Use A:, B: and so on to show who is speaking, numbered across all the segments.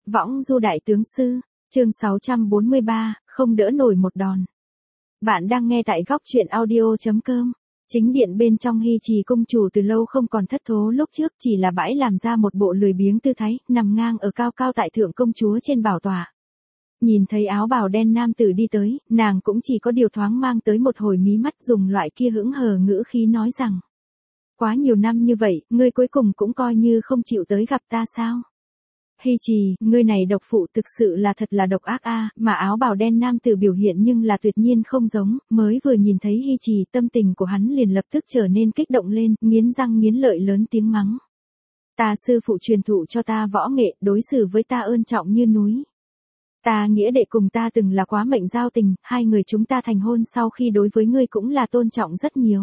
A: Võng du đại tướng sư, chương 643, không đỡ nổi một đòn. Bạn đang nghe tại góc truyện audio.com. Chính điện bên trong Hy Trì công chủ từ lâu không còn thất thố lúc trước, chỉ là bãi làm ra một bộ lười biếng tư thái, nằm ngang ở cao cao tại thượng công chúa trên bảo tọa. Nhìn thấy áo bào đen nam tử đi tới, nàng cũng chỉ có điều thoáng mang tới một hồi mí mắt, dùng loại kia hững hờ ngữ khí nói rằng: quá nhiều năm như vậy, ngươi cuối cùng cũng coi như không chịu tới gặp ta sao? Hy Trì, ngươi này độc phụ thực sự là thật là độc ác a, mà áo bào đen nam tử biểu hiện nhưng là tuyệt nhiên không giống, mới vừa nhìn thấy Hy Trì, tâm tình của hắn liền lập tức trở nên kích động lên, nghiến răng nghiến lợi lớn tiếng mắng: ta sư phụ truyền thụ cho ta võ nghệ, đối xử với ta ơn trọng như núi. Ta nghĩa đệ cùng ta từng là quá mệnh giao tình, hai người chúng ta thành hôn sau khi đối với ngươi cũng là tôn trọng rất nhiều.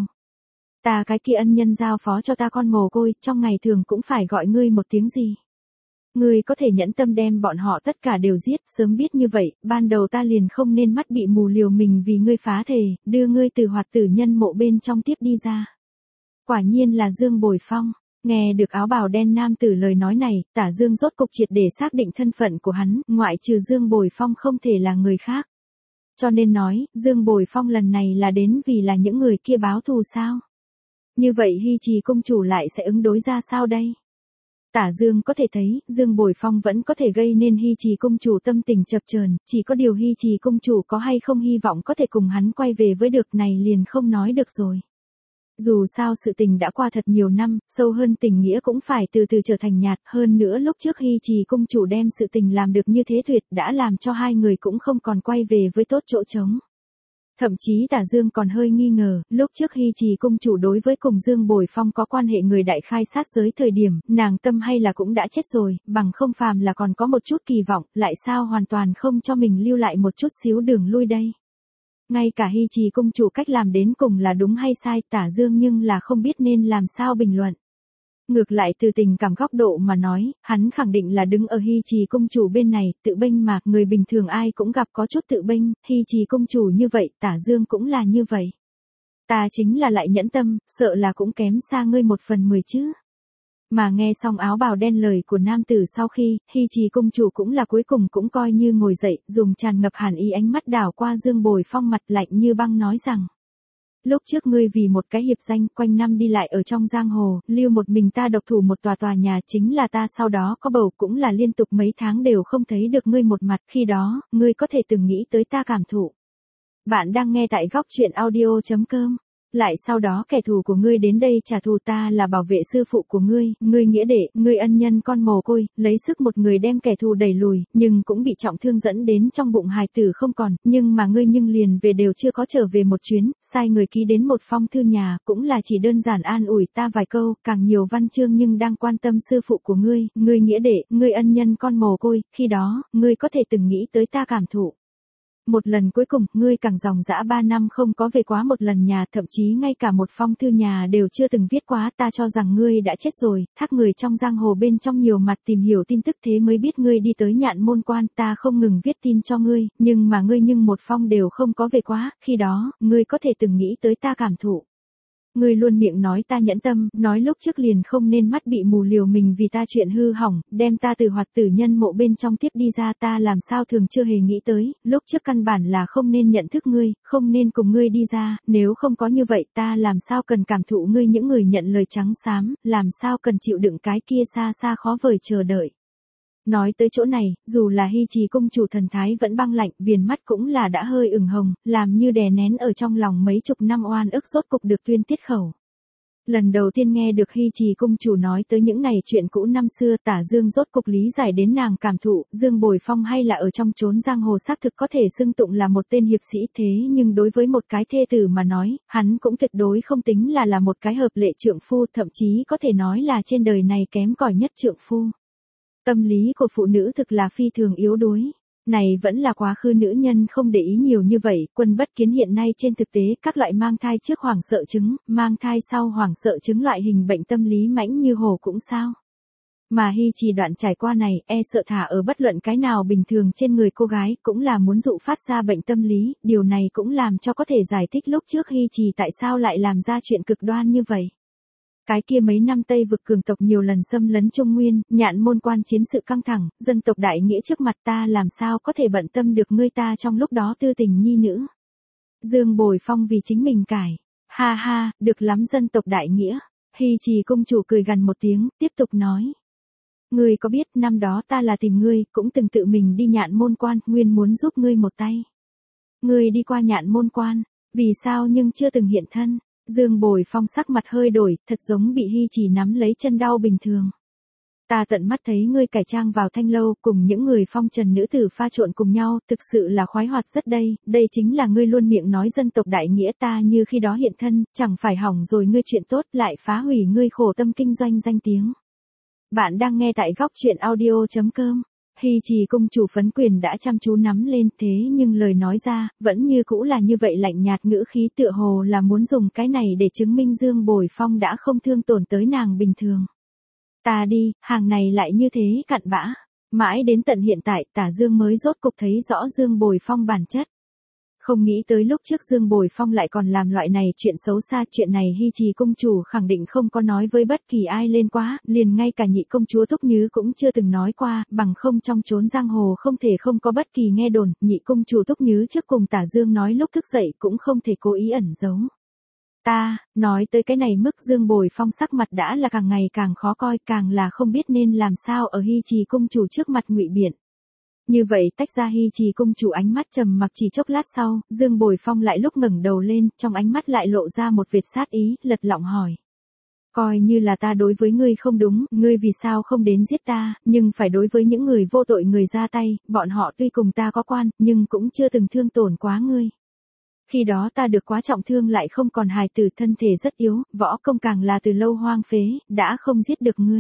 A: Ta cái kia ân nhân giao phó cho ta con mồ côi, trong ngày thường cũng phải gọi ngươi một tiếng gì. Ngươi có thể nhẫn tâm đem bọn họ tất cả đều giết, sớm biết như vậy, ban đầu ta liền không nên mắt bị mù liều mình vì ngươi phá thề, đưa ngươi từ hoạt tử nhân mộ bên trong tiếp đi ra. Quả nhiên là Dương Bồi Phong. Nghe được áo bào đen nam tử lời nói này, Tả Dương rốt cục triệt để xác định thân phận của hắn, ngoại trừ Dương Bồi Phong không thể là người khác. Cho nên nói, Dương Bồi Phong lần này là đến vì là những người kia báo thù sao? Như vậy Hy Trì công chủ lại sẽ ứng đối ra sao đây? Tả Dương có thể thấy, Dương Bồi Phong vẫn có thể gây nên Hy Trì công chủ tâm tình chập chờn, chỉ có điều Hy Trì công chủ có hay không hy vọng có thể cùng hắn quay về với được này liền không nói được rồi. Dù sao sự tình đã qua thật nhiều năm, sâu hơn tình nghĩa cũng phải từ từ trở thành nhạt, hơn nữa lúc trước Hy Trì công chủ đem sự tình làm được như thế tuyệt đã làm cho hai người cũng không còn quay về với tốt chỗ trống. Thậm chí Tả Dương còn hơi nghi ngờ, lúc trước Hy Trì công chủ đối với cùng Dương Bồi Phong có quan hệ người đại khai sát giới thời điểm, nàng tâm hay là cũng đã chết rồi, bằng không phàm là còn có một chút kỳ vọng, lại sao hoàn toàn không cho mình lưu lại một chút xíu đường lui đây. Ngay cả Hy Trì công chủ cách làm đến cùng là đúng hay sai, Tả Dương nhưng là không biết nên làm sao bình luận. Ngược lại từ tình cảm góc độ mà nói, hắn khẳng định là đứng ở Hy Trì công chủ bên này, tự bênh mà, người bình thường ai cũng gặp có chút tự bênh, Hy Trì công chủ như vậy, Tả Dương cũng là như vậy. Ta chính là lại nhẫn tâm, sợ là cũng kém xa ngươi 1/10 chứ. Mà nghe xong áo bào đen lời của nam tử sau khi, Hy Trì công chủ cũng là cuối cùng cũng coi như ngồi dậy, dùng tràn ngập hàn ý ánh mắt đảo qua Dương Bồi Phong mặt lạnh như băng nói rằng: lúc trước ngươi vì một cái hiệp danh quanh năm đi lại ở trong giang hồ, lưu một mình ta độc thủ một tòa nhà chính là ta sau đó có bầu cũng là liên tục mấy tháng đều không thấy được ngươi một mặt, khi đó, ngươi có thể từng nghĩ tới ta cảm thụ. Bạn đang nghe tại góc truyện audio.com. Lại sau đó kẻ thù của ngươi đến đây trả thù ta là bảo vệ sư phụ của ngươi, ngươi nghĩa đệ, ngươi ân nhân con mồ côi, lấy sức một người đem kẻ thù đẩy lùi, nhưng cũng bị trọng thương dẫn đến trong bụng hài tử không còn, nhưng mà ngươi nhưng liền về đều chưa có trở về một chuyến, sai người ký đến một phong thư nhà, cũng là chỉ đơn giản an ủi ta vài câu, càng nhiều văn chương nhưng đang quan tâm sư phụ của ngươi, ngươi nghĩa đệ, ngươi ân nhân con mồ côi, khi đó, ngươi có thể từng nghĩ tới ta cảm thụ. Một lần cuối cùng, ngươi càng dòng dã 3 năm không có về quá một lần nhà, thậm chí ngay cả một phong thư nhà đều chưa từng viết quá, ta cho rằng ngươi đã chết rồi, thác người trong giang hồ bên trong nhiều mặt tìm hiểu tin tức thế mới biết ngươi đi tới Nhạn Môn Quan, ta không ngừng viết tin cho ngươi, nhưng mà ngươi nhưng một phong đều không có về quá, khi đó, ngươi có thể từng nghĩ tới ta cảm thụ. Ngươi luôn miệng nói ta nhẫn tâm, nói lúc trước liền không nên mắt bị mù liều mình vì ta chuyện hư hỏng, đem ta từ hoạt tử nhân mộ bên trong tiếp đi ra, ta làm sao thường chưa hề nghĩ tới, lúc trước căn bản là không nên nhận thức ngươi, không nên cùng ngươi đi ra, nếu không có như vậy ta làm sao cần cảm thụ ngươi những người nhận lời trắng xám, làm sao cần chịu đựng cái kia xa xa khó vời chờ đợi. Nói tới chỗ này, dù là Hy Trì công chủ thần thái vẫn băng lạnh, viền mắt cũng là đã hơi ửng hồng, làm như đè nén ở trong lòng mấy chục năm oan ức rốt cục được tuyên tiết khẩu. Lần đầu tiên nghe được Hy Trì công chủ nói tới những này chuyện cũ năm xưa, Tả Dương rốt cục lý giải đến nàng cảm thụ, Dương Bồi Phong hay là ở trong chốn giang hồ xác thực có thể xưng tụng là một tên hiệp sĩ thế nhưng đối với một cái thê tử mà nói, hắn cũng tuyệt đối không tính là một cái hợp lệ trượng phu, thậm chí có thể nói là trên đời này kém cỏi nhất trượng phu. Tâm lý của phụ nữ thực là phi thường yếu đuối. Này vẫn là quá khứ nữ nhân không để ý nhiều như vậy, Quân Bất Kiến hiện nay trên thực tế các loại mang thai trước hoảng sợ chứng, mang thai sau hoảng sợ chứng loại hình bệnh tâm lý mãnh như hổ cũng sao. Mà Hy Trì đoạn trải qua này, sợ thả ở bất luận cái nào bình thường trên người cô gái cũng là muốn dụ phát ra bệnh tâm lý, điều này cũng làm cho có thể giải thích lúc trước Hy Trì tại sao lại làm ra chuyện cực đoan như vậy. Cái kia mấy năm Tây vực cường tộc nhiều lần xâm lấn Trung Nguyên, Nhạn Môn Quan chiến sự căng thẳng, dân tộc đại nghĩa trước mặt ta làm sao có thể bận tâm được ngươi ta trong lúc đó tư tình nhi nữ. Dương Bồi Phong vì chính mình cải. Ha ha, được lắm dân tộc đại nghĩa. Hy Trì công chủ cười gằn một tiếng, tiếp tục nói. Ngươi có biết năm đó ta là tìm ngươi, cũng từng tự mình đi Nhạn Môn Quan, nguyên muốn giúp ngươi một tay. Ngươi đi qua Nhạn Môn Quan, vì sao nhưng chưa từng hiện thân. Dương Bồi Phong sắc mặt hơi đổi, thật giống bị Hy Trì nắm lấy chân đau bình thường. Ta tận mắt thấy ngươi cải trang vào thanh lâu cùng những người phong trần nữ tử pha trộn cùng nhau, thực sự là khoái hoạt rất đây chính là ngươi luôn miệng nói dân tộc đại nghĩa ta như khi đó hiện thân, chẳng phải hỏng rồi ngươi chuyện tốt lại phá hủy ngươi khổ tâm kinh doanh danh tiếng. Bạn đang nghe tại góc truyện audio.com. Hy Trì công chủ phấn quyền đã chăm chú nắm lên thế nhưng lời nói ra, vẫn như cũ là như vậy lạnh nhạt ngữ khí tựa hồ là muốn dùng cái này để chứng minh Dương Bồi Phong đã không thương tổn tới nàng bình thường. Ta đi, hàng này lại như thế cặn bã. Mãi đến tận hiện tại Tả Dương mới rốt cục thấy rõ Dương Bồi Phong bản chất. Không nghĩ tới lúc trước Dương Bồi Phong lại còn làm loại này chuyện xấu xa, chuyện này Hy Trì công chủ khẳng định không có nói với bất kỳ ai lên quá, liền ngay cả nhị công chúa Thúc Nhứ cũng chưa từng nói qua, bằng không trong chốn giang hồ không thể không có bất kỳ nghe đồn, nhị công chủ Thúc Nhứ trước cùng Tả Dương nói lúc thức dậy cũng không thể cố ý ẩn giấu. Nói tới cái này mức Dương Bồi Phong sắc mặt đã là càng ngày càng khó coi, càng là không biết nên làm sao ở Hy Trì công chủ trước mặt ngụy biện. Như vậy tách ra Hy Trì công chủ ánh mắt trầm mặc chỉ chốc lát sau, Dương Bồi Phong lại lúc ngẩng đầu lên, trong ánh mắt lại lộ ra một vệt sát ý, lật lọng hỏi. Coi như là ta đối với ngươi không đúng, ngươi vì sao không đến giết ta, nhưng phải đối với những người vô tội người ra tay, bọn họ tuy cùng ta có quan, nhưng cũng chưa từng thương tổn quá ngươi. Khi đó ta được quá trọng thương lại không còn hài tử, thân thể rất yếu, võ công càng là từ lâu hoang phế, đã không giết được ngươi.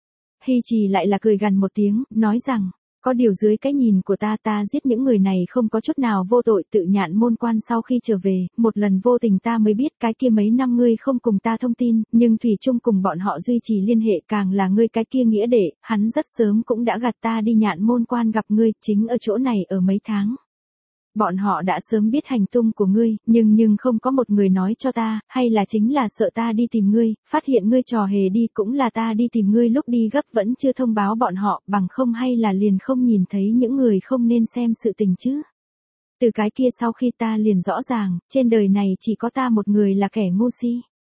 A: Hy Trì lại là cười gằn một tiếng, nói rằng, có điều dưới cái nhìn của ta giết những người này không có chút nào vô tội. Tự Nhạn Môn Quan sau khi trở về, một lần vô tình ta mới biết cái kia mấy năm ngươi không cùng ta thông tin, nhưng thủy chung cùng bọn họ duy trì liên hệ, càng là ngươi cái kia nghĩa đệ, hắn rất sớm cũng đã gạt ta đi Nhạn Môn Quan gặp ngươi, chính ở chỗ này ở mấy tháng. Bọn họ đã sớm biết hành tung của ngươi, nhưng không có một người nói cho ta, hay là chính là sợ ta đi tìm ngươi, phát hiện ngươi trò hề đi, cũng là ta đi tìm ngươi lúc đi gấp vẫn chưa thông báo bọn họ, bằng không hay là liền không nhìn thấy những người không nên xem sự tình chứ. Từ cái kia sau khi ta liền rõ ràng, trên đời này chỉ có ta một người là kẻ ngu si.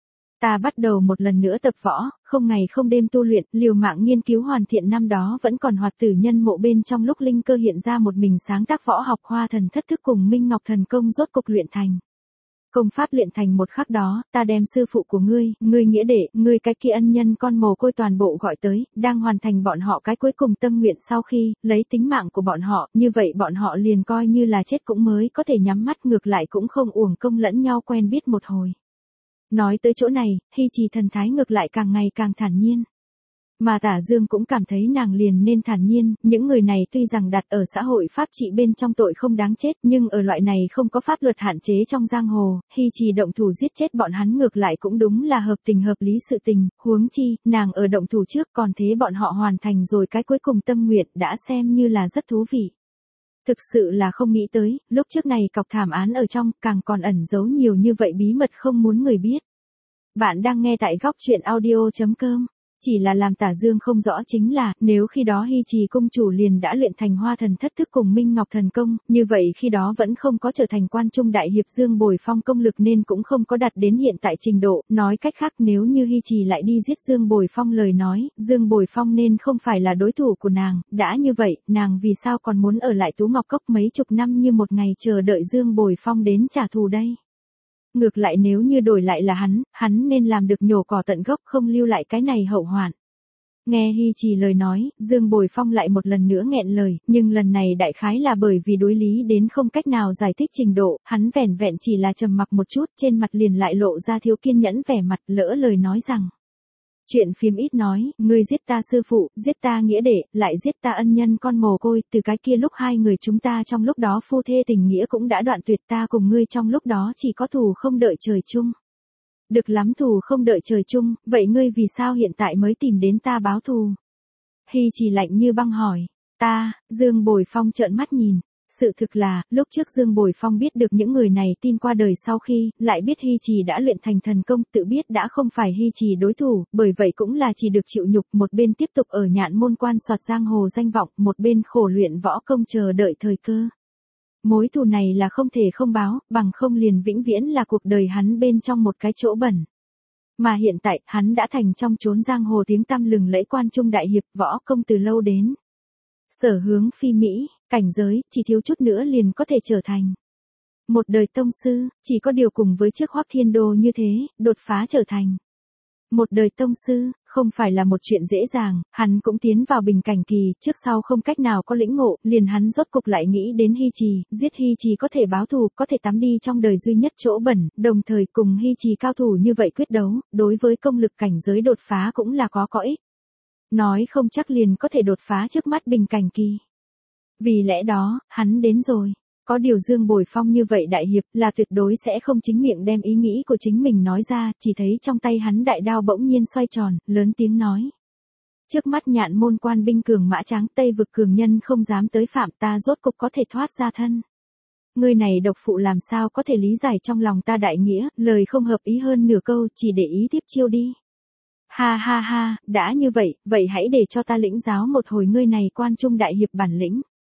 A: Ta bắt đầu một lần nữa tập võ, không ngày không đêm tu luyện, liều mạng nghiên cứu hoàn thiện năm đó vẫn còn hoạt tử nhân mộ bên trong lúc linh cơ hiện ra một mình sáng tác võ học Hoa Thần Thất Thức cùng Minh Ngọc Thần Công rốt cục luyện thành. Công pháp luyện thành một khắc đó, ta đem sư phụ của ngươi nghĩa đệ, ngươi cái kia ân nhân con mồ côi toàn bộ gọi tới, đang hoàn thành bọn họ cái cuối cùng tâm nguyện sau khi lấy tính mạng của bọn họ, như vậy bọn họ liền coi như là chết cũng mới có thể nhắm mắt, ngược lại cũng không uổng công lẫn nhau quen biết một hồi. Nói tới chỗ này, Hy Trì thần thái ngược lại càng ngày càng thản nhiên. Mà Tả Dương cũng cảm thấy nàng liền nên thản nhiên, những người này tuy rằng đặt ở xã hội pháp trị bên trong tội không đáng chết, nhưng ở loại này không có pháp luật hạn chế trong giang hồ, Hy Trì động thủ giết chết bọn hắn ngược lại cũng đúng là hợp tình hợp lý sự tình, huống chi, nàng ở động thủ trước còn thế bọn họ hoàn thành rồi cái cuối cùng tâm nguyện đã xem như là rất thú vị. Thực sự là không nghĩ tới, lúc trước này cọc thảm án ở trong càng còn ẩn giấu nhiều như vậy bí mật không muốn người biết. Bạn đang nghe tại góc truyện audio.com. Chỉ là làm Tả Dương không rõ chính là, nếu khi đó Hy Trì công chủ liền đã luyện thành Hoa Thần Thất Thức cùng Minh Ngọc Thần Công, như vậy khi đó vẫn không có trở thành quan trung đại hiệp Dương Bồi Phong công lực nên cũng không có đạt đến hiện tại trình độ, nói cách khác nếu như Hy Trì lại đi giết Dương Bồi Phong lời nói, Dương Bồi Phong nên không phải là đối thủ của nàng, đã như vậy, nàng vì sao còn muốn ở lại Tú Ngọc Cốc mấy chục năm như một ngày chờ đợi Dương Bồi Phong đến trả thù đây? Ngược lại nếu như đổi lại là hắn nên làm được nhổ cỏ tận gốc không lưu lại cái này hậu hoạn. Nghe Hy Trì lời nói, Dương Bồi Phong lại một lần nữa nghẹn lời, nhưng lần này đại khái là bởi vì đối lý đến không cách nào giải thích trình độ, hắn vẻn vẹn chỉ là trầm mặc một chút, trên mặt liền lại lộ ra thiếu kiên nhẫn vẻ mặt, lỡ lời nói rằng. Chuyện phim ít nói, ngươi giết ta sư phụ, giết ta nghĩa đệ, lại giết ta ân nhân con mồ côi, từ cái kia lúc hai người chúng ta trong lúc đó phu thê tình nghĩa cũng đã đoạn tuyệt, ta cùng ngươi trong lúc đó chỉ có thù không đợi trời chung. Được lắm, thù không đợi trời chung, vậy ngươi vì sao hiện tại mới tìm đến ta báo thù? Hy Trì lạnh như băng hỏi. Dương Bồi Phong trợn mắt nhìn. Sự thực là, lúc trước Dương Bồi Phong biết được những người này tin qua đời sau khi, lại biết Hy Trì đã luyện thành thần công, tự biết đã không phải Hy Trì đối thủ, bởi vậy cũng là chỉ được chịu nhục, một bên tiếp tục ở Nhạn Môn quan soạt giang hồ danh vọng, một bên khổ luyện võ công chờ đợi thời cơ. Mối thù này là không thể không báo, bằng không liền vĩnh viễn là cuộc đời hắn bên trong một cái chỗ bẩn. Mà hiện tại, hắn đã thành trong chốn giang hồ tiếng tăm lừng lẫy quan trung đại hiệp, võ công từ lâu đến. Sở hướng phi mỹ, cảnh giới, chỉ thiếu chút nữa liền có thể trở thành một đời tông sư, chỉ có điều cùng với trước Hoắc Thiên Đô như thế, đột phá trở thành một đời tông sư, không phải là một chuyện dễ dàng, hắn cũng tiến vào bình cảnh kỳ, trước sau không cách nào có lĩnh ngộ, liền hắn rốt cục lại nghĩ đến Hy Trì, giết Hy Trì có thể báo thù, có thể tắm đi trong đời duy nhất chỗ bẩn, đồng thời cùng Hy Trì cao thủ như vậy quyết đấu, đối với công lực cảnh giới đột phá cũng là có ích. Nói không chắc liền có thể đột phá trước mắt bình cảnh kỳ. Vì lẽ đó, hắn đến rồi. Có điều Dương Bồi Phong như vậy đại hiệp là tuyệt đối sẽ không chính miệng đem ý nghĩ của chính mình nói ra, chỉ thấy trong tay hắn đại đao bỗng nhiên xoay tròn, lớn tiếng nói. Trước mắt Nhạn Môn quan binh cường mã tráng, Tây vực cường nhân không dám tới phạm, ta rốt cục có thể thoát ra thân. Người này độc phụ làm sao có thể lý giải trong lòng ta đại nghĩa, lời không hợp ý hơn nửa câu, chỉ để ý tiếp chiêu đi. Ha ha ha, đã như vậy, vậy hãy để cho ta lĩnh giáo một hồi ngươi này quan trung đại hiệp bản lĩnh.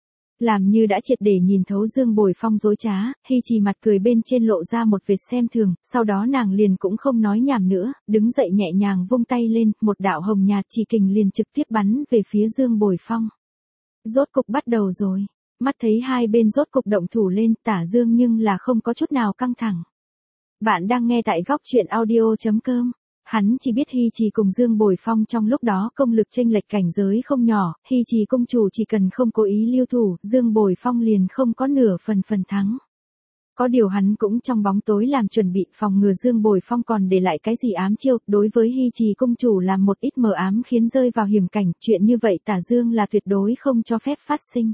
A: Làm như đã triệt để nhìn thấu Dương Bồi Phong dối trá, Hy Trì mặt cười bên trên lộ ra một vệt xem thường, sau đó nàng liền cũng không nói nhảm nữa, đứng dậy nhẹ nhàng vung tay lên, một đạo hồng nhạt chỉ kình liền trực tiếp bắn về phía Dương Bồi Phong. Rốt cục bắt đầu rồi, mắt thấy hai bên rốt cục động thủ lên, Tả Dương nhưng là không có chút nào căng thẳng. Bạn đang nghe tại góc truyện audio.com. Hắn chỉ biết Hy Trì cùng Dương Bồi Phong trong lúc đó công lực chênh lệch cảnh giới không nhỏ, Hy Trì công chủ chỉ cần không cố ý lưu thủ, Dương Bồi Phong liền không có nửa phần thắng. Có điều hắn cũng trong bóng tối làm chuẩn bị phòng ngừa Dương Bồi Phong còn để lại cái gì ám chiêu, đối với Hy Trì công chủ làm một ít mờ ám khiến rơi vào hiểm cảnh, chuyện như vậy Tả Dương là tuyệt đối không cho phép phát sinh.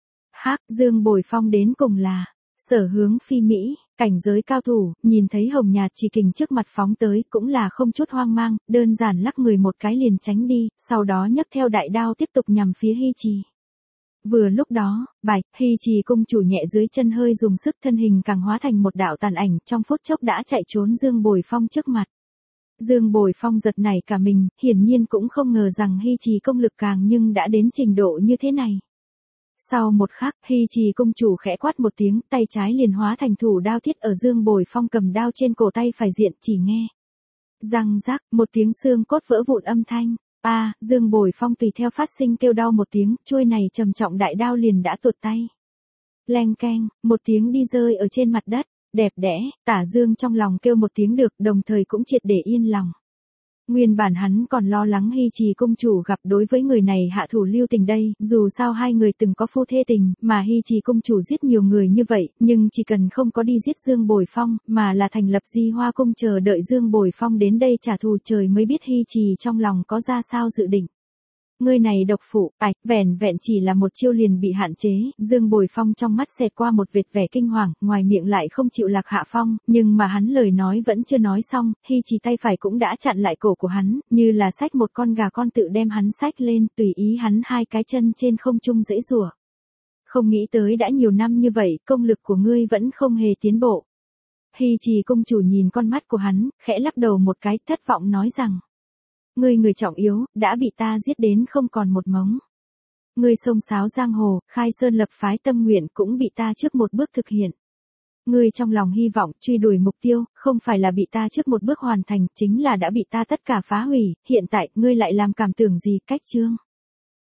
A: Dương Bồi Phong đến cùng là sở hướng phi mỹ, cảnh giới cao thủ, nhìn thấy hồng nhạt chỉ kình trước mặt phóng tới cũng là không chút hoang mang, đơn giản lắc người một cái liền tránh đi, sau đó nhấc theo đại đao tiếp tục nhằm phía Hy Trì. Vừa lúc đó, bạch, Hy Trì cung chủ nhẹ dưới chân hơi dùng sức, thân hình càng hóa thành một đạo tàn ảnh, trong phút chốc đã chạy trốn Dương Bồi Phong trước mặt. Dương Bồi Phong giật nảy cả mình, hiển nhiên cũng không ngờ rằng Hy Trì công lực càng nhưng đã đến trình độ như thế này. Sau một khắc, Hy Trì công chủ khẽ quát một tiếng, tay trái liền hóa thành thủ đao thiết ở Dương Bồi Phong cầm đao trên cổ tay phải diện, chỉ nghe răng rắc, một tiếng xương cốt vỡ vụn âm thanh. Dương Bồi Phong tùy theo phát sinh kêu đau một tiếng, chuôi này trầm trọng đại đao liền đã tuột tay. Leng keng, một tiếng đi rơi ở trên mặt đất, đẹp đẽ, Tả Dương trong lòng kêu một tiếng được, đồng thời cũng triệt để yên lòng. Nguyên bản hắn còn lo lắng Hy Trì công chủ gặp đối với người này hạ thủ lưu tình đây, dù sao hai người từng có phu thê tình, mà Hy Trì công chủ giết nhiều người như vậy, nhưng chỉ cần không có đi giết Dương Bồi Phong, mà là thành lập Di Hoa cung chờ đợi Dương Bồi Phong đến đây trả thù, trời mới biết Hy Trì trong lòng có ra sao dự định. Người này độc phụ, vẻn vẹn chỉ là một chiêu liền bị hạn chế, Dương Bồi Phong trong mắt xẹt qua một vệt vẻ kinh hoàng, ngoài miệng lại không chịu lạc hạ phong, nhưng mà hắn lời nói vẫn chưa nói xong, Hy Trì tay phải cũng đã chặn lại cổ của hắn, như là xách một con gà con tự đem hắn xách lên, tùy ý hắn hai cái chân trên không trung giãy giụa. Không nghĩ tới đã nhiều năm như vậy, công lực của ngươi vẫn không hề tiến bộ. Hy Trì công chủ nhìn con mắt của hắn, khẽ lắc đầu một cái, thất vọng nói rằng. Người trọng yếu, đã bị ta giết đến không còn một mống. Ngươi xông xáo giang hồ, khai sơn lập phái tâm nguyện cũng bị ta trước một bước thực hiện. Ngươi trong lòng hy vọng, truy đuổi mục tiêu, không phải là bị ta trước một bước hoàn thành, chính là đã bị ta tất cả phá hủy, hiện tại, ngươi lại làm cảm tưởng gì, cách chương.